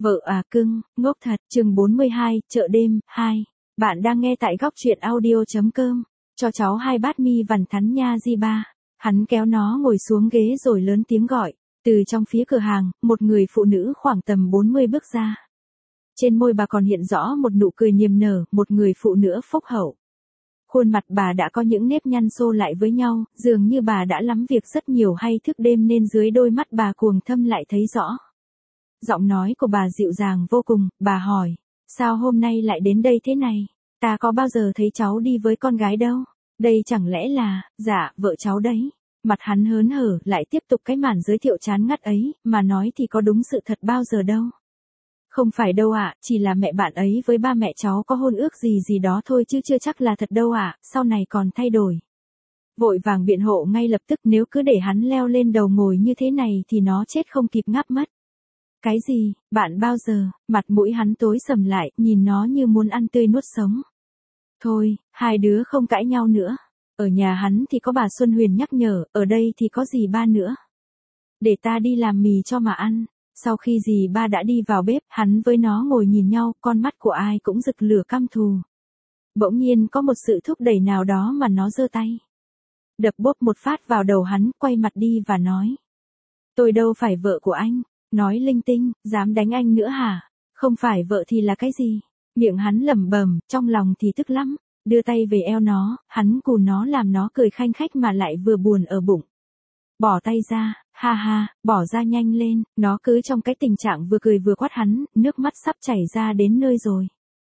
Vợ à cưng, ngốc thật, chương 42, chợ đêm, 2. Bạn đang nghe tại góc truyện audio.com. Cho cháu 2 bát mì vằn thắn nha di ba. Hắn kéo nó ngồi xuống ghế rồi lớn tiếng gọi. Từ trong phía cửa hàng, một người phụ nữ khoảng tầm 40 bước ra. Trên môi bà còn hiện rõ một nụ cười niềm nở, một người phụ nữ phúc hậu. Khuôn mặt bà đã có những nếp nhăn xô lại với nhau, dường như bà đã lắm việc rất nhiều hay thức đêm nên dưới đôi mắt bà cuồng thâm lại thấy rõ. Giọng nói của bà dịu dàng vô cùng, bà hỏi, sao hôm nay lại đến đây thế này? Ta có bao giờ thấy cháu đi với con gái đâu? Đây chẳng lẽ là, dạ, vợ cháu đấy. Mặt hắn hớn hở, lại tiếp tục cái màn giới thiệu chán ngắt ấy, mà nói thì có đúng sự thật bao giờ đâu. Không phải đâu ạ, chỉ là mẹ bạn ấy với ba mẹ cháu có hôn ước gì gì đó thôi chứ chưa chắc là thật đâu ạ, sau này còn thay đổi. Vội vàng biện hộ ngay lập tức, nếu cứ để hắn leo lên đầu ngồi như thế này thì nó chết không kịp ngáp mất. Cái gì, bạn bao giờ? Mặt mũi hắn tối sầm lại, nhìn nó như muốn ăn tươi nuốt sống. Thôi, hai đứa không cãi nhau nữa. Ở nhà hắn thì có bà Xuân Huyền nhắc nhở, ở đây thì có dì ba nữa. Để ta đi làm mì cho mà ăn. Sau khi dì ba đã đi vào bếp, hắn với nó ngồi nhìn nhau, con mắt của ai cũng rực lửa căm thù. Bỗng nhiên có một sự thúc đẩy nào đó mà nó giơ tay. Đập bốp một phát vào đầu hắn, quay mặt đi và nói. Tôi đâu phải vợ của anh. Nói linh tinh, dám đánh anh nữa hả? Không phải vợ thì là cái gì? Miệng hắn lẩm bẩm, trong lòng thì tức lắm. Đưa tay về eo nó, hắn cù nó làm nó cười khanh khách mà lại vừa buồn ở bụng. Bỏ tay ra, ha ha, bỏ ra nhanh lên, nó cứ trong cái tình trạng vừa cười vừa quát hắn, nước mắt sắp chảy ra đến nơi rồi.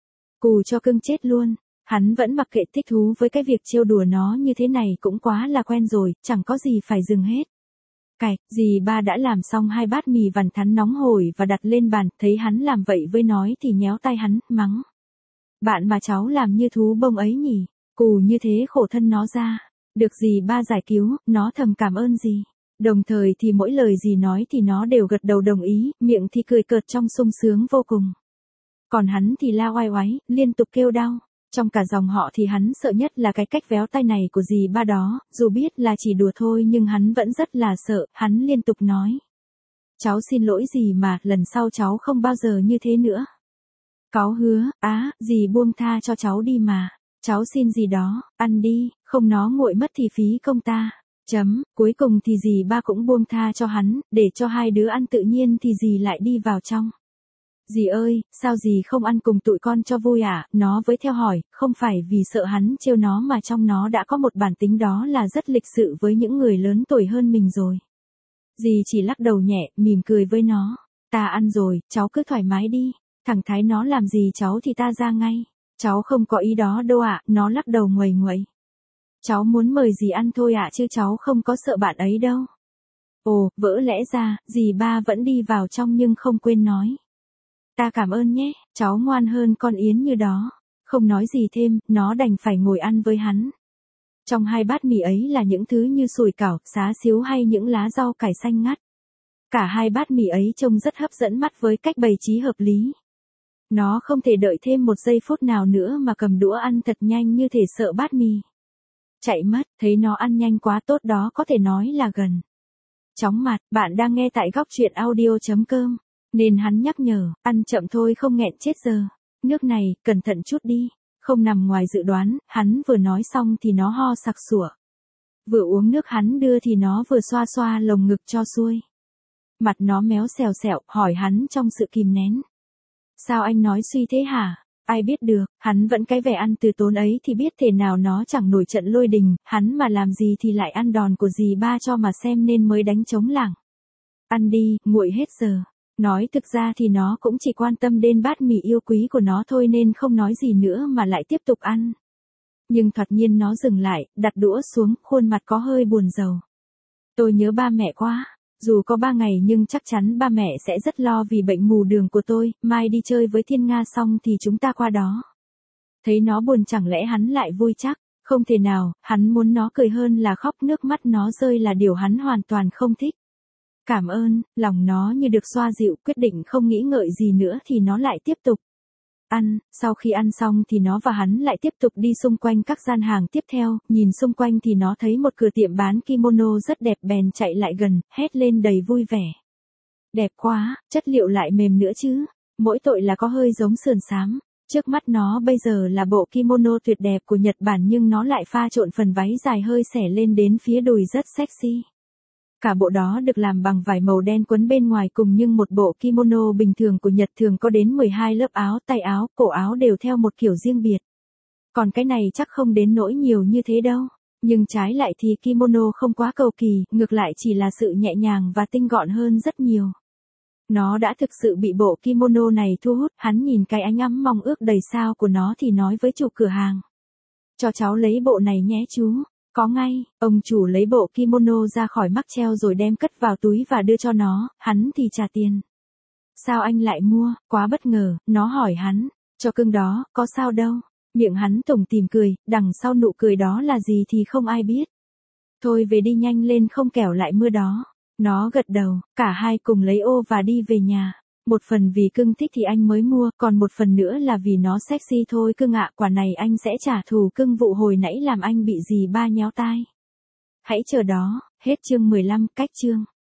Cù cho cưng chết luôn. Hắn vẫn mặc kệ, thích thú với cái việc trêu đùa nó như thế này cũng quá là quen rồi, chẳng có gì phải dừng hết. Cạch, dì ba đã làm xong 2 bát mì vằn thắn nóng hổi và đặt lên bàn, thấy hắn làm vậy với nói thì nhéo tay hắn, mắng. Bạn mà cháu làm như thú bông ấy nhỉ, cù như thế khổ thân nó ra. Được dì ba giải cứu, nó thầm cảm ơn dì. Đồng thời thì mỗi lời dì nói thì nó đều gật đầu đồng ý, miệng thì cười cợt trong sung sướng vô cùng. Còn hắn thì la oai oái, liên tục kêu đau. Trong cả dòng họ thì hắn sợ nhất là cái cách véo tay này của dì ba đó, dù biết là chỉ đùa thôi nhưng hắn vẫn rất là sợ, hắn liên tục nói. Cháu xin lỗi dì mà, lần sau cháu không bao giờ như thế nữa. Cáu hứa, dì buông tha cho cháu đi mà, cháu xin dì đó, ăn đi, không nó nguội mất thì phí công ta. Cuối cùng thì dì ba cũng buông tha cho hắn, để cho hai đứa ăn tự nhiên thì dì lại đi vào trong. Dì ơi, sao dì không ăn cùng tụi con cho vui à? Nó với theo hỏi, không phải vì sợ hắn trêu nó mà trong nó đã có một bản tính đó là rất lịch sự với những người lớn tuổi hơn mình rồi. Dì chỉ lắc đầu nhẹ, mỉm cười với nó. Ta ăn rồi, cháu cứ thoải mái đi. Thằng Thái nó làm gì cháu thì ta ra ngay. Cháu không có ý đó đâu ạ, nó lắc đầu nguầy nguậy. Cháu muốn mời dì ăn thôi ạ chứ cháu không có sợ bạn ấy đâu. Ồ, vỡ lẽ ra, dì ba vẫn đi vào trong nhưng không quên nói. Ta cảm ơn nhé, cháu ngoan hơn con Yến như đó. Không nói gì thêm, nó đành phải ngồi ăn với hắn. Trong 2 bát mì ấy là những thứ như sủi cảo, xá xíu hay những lá rau cải xanh ngắt. Cả 2 bát mì ấy trông rất hấp dẫn mắt với cách bày trí hợp lý. Nó không thể đợi thêm một giây phút nào nữa mà cầm đũa ăn thật nhanh như thể sợ bát mì chạy mất, thấy nó ăn nhanh quá tốt đó có thể nói là gần. Chóng mặt, bạn đang nghe tại góc truyện audio.com. Nên hắn nhắc nhở, ăn chậm thôi không nghẹn chết giờ. Nước này, cẩn thận chút đi. Không nằm ngoài dự đoán, hắn vừa nói xong thì nó ho sặc sủa. Vừa uống nước hắn đưa thì nó vừa xoa xoa lồng ngực cho xuôi. Mặt nó méo xèo xẹo, hỏi hắn trong sự kìm nén. Sao anh nói suy thế hả? Ai biết được, hắn vẫn cái vẻ ăn từ tốn ấy thì biết thể nào nó chẳng nổi trận lôi đình, hắn mà làm gì thì lại ăn đòn của dì ba cho mà xem nên mới đánh trống lảng. Ăn đi, nguội hết giờ. Nói thực ra thì nó cũng chỉ quan tâm đến bát mì yêu quý của nó thôi nên không nói gì nữa mà lại tiếp tục ăn. Nhưng thoạt nhiên nó dừng lại, đặt đũa xuống, khuôn mặt có hơi buồn rầu. Tôi nhớ ba mẹ quá. Dù có 3 ngày nhưng chắc chắn ba mẹ sẽ rất lo vì bệnh mù đường của tôi, mai đi chơi với Thiên Nga xong thì chúng ta qua đó. Thấy nó buồn chẳng lẽ hắn lại vui chắc, không thể nào, hắn muốn nó cười hơn là khóc, nước mắt nó rơi là điều hắn hoàn toàn không thích. Cảm ơn, lòng nó như được xoa dịu, quyết định không nghĩ ngợi gì nữa thì nó lại tiếp tục ăn. Sau khi ăn xong thì nó và hắn lại tiếp tục đi xung quanh các gian hàng tiếp theo, nhìn xung quanh thì nó thấy một cửa tiệm bán kimono rất đẹp bèn chạy lại gần, hét lên đầy vui vẻ. Đẹp quá, chất liệu lại mềm nữa chứ. Mỗi tội là có hơi giống sườn xám. Trước mắt nó bây giờ là bộ kimono tuyệt đẹp của Nhật Bản nhưng nó lại pha trộn phần váy dài hơi xẻ lên đến phía đùi rất sexy. Cả bộ đó được làm bằng vải màu đen quấn bên ngoài cùng nhưng một bộ kimono bình thường của Nhật thường có đến 12 lớp áo, tay áo, cổ áo đều theo một kiểu riêng biệt. Còn cái này chắc không đến nỗi nhiều như thế đâu. Nhưng trái lại thì kimono không quá cầu kỳ, ngược lại chỉ là sự nhẹ nhàng và tinh gọn hơn rất nhiều. Nó đã thực sự bị bộ kimono này thu hút, hắn nhìn cái ánh ấm mong ước đầy sao của nó thì nói với chủ cửa hàng. Cho cháu lấy bộ này nhé chú. Có ngay, ông chủ lấy bộ kimono ra khỏi mắc treo rồi đem cất vào túi và đưa cho nó, hắn thì trả tiền. Sao anh lại mua, quá bất ngờ, nó hỏi hắn, cho cưng đó, có sao đâu. Miệng hắn tủm tỉm cười, đằng sau nụ cười đó là gì thì không ai biết. Thôi về đi nhanh lên không kẻo lại mưa đó. Nó gật đầu, cả hai cùng lấy ô và đi về nhà. Một phần vì cưng thích thì anh mới mua, còn một phần nữa là vì nó sexy thôi cưng ạ. Quả này anh sẽ trả thù cưng vụ hồi nãy làm anh bị dì ba nhéo tai. Hãy chờ đó, hết chương 15, cách chương.